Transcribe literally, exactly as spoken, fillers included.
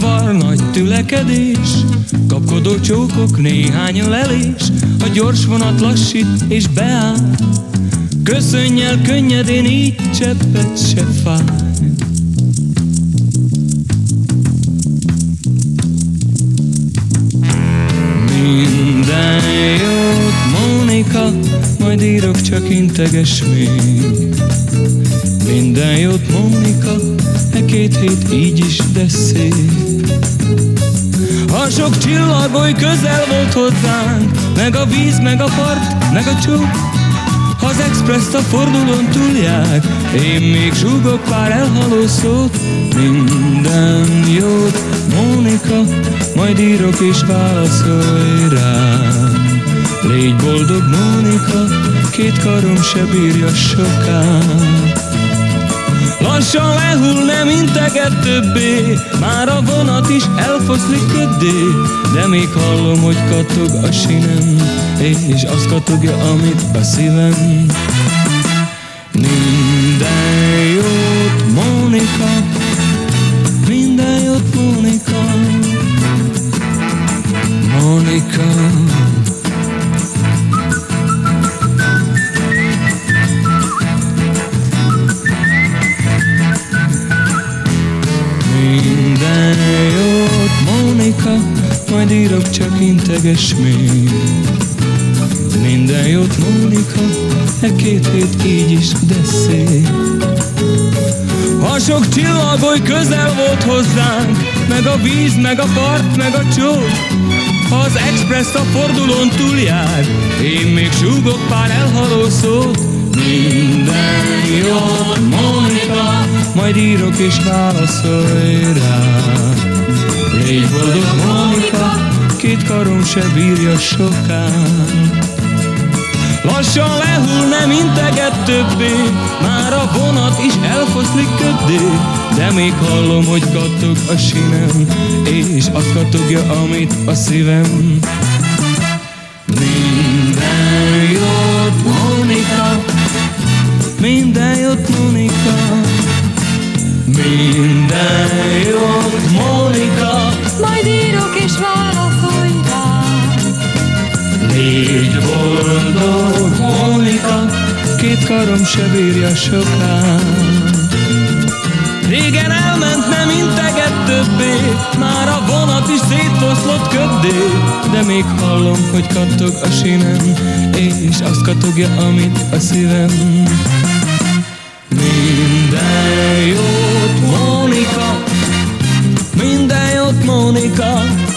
zavar, nagy tülekedés, kapkodó csókok, néhány ölelés, a gyors vonat lassít és beáll. Köszönj el könnyedén, így cseppet se fáj. Minden jót, Mónika, majd írok, csak integes még. Minden jót, Mónika, e két hét így is, de szép. A sok csillagoly közel volt hozzánk, meg a víz, meg a part, meg a csók. Ha az expresszt a fordulón túljár, én még súgok pár elhaló szót. Minden jót, Mónika, majd írok és válaszolj rám. Légy boldog, Mónika, két karom se bírja soká. Lassan lehull, nem integet többé, már a vonat is elfoszlik köddé, de még hallom, hogy kattog a sinem, és azt kattogja, amit a szívem. Minden jót, Mónika, minden jót, Mónika, Mónika. Minden jót, Mónika, majd írok, csak integes még. Minden jót, Mónika, e két hét így is, de szép. Ha sok csillagoly közel volt hozzánk, meg a víz, meg a part, meg a csók. Ha az express a fordulón túljár, én még súgok pár elhaló szót. Minden jót, Mónika, majd írok és válaszolj rá. Légy boldog, Mónika, két karom se bírja soká. Lassan lehull, nem integet többé, már a vonat is elfoszlik köddé, de még hallom, hogy kattog a sinem, és azt kattogja, amit a szívem. Minden jót, Mónika, minden jót, Mónika, minden jót, Mónika, majd írok és válaszolj rá. Légy boldog, Mónika, két karom se bírja soká. Régen elment, nem integet többé, már a vonat is szétfoszlott köddé, de még hallom, hogy kattog a sinem, és azt kattogja, amit a szívem. Minden jót, Mónika, minden jót, Mónika,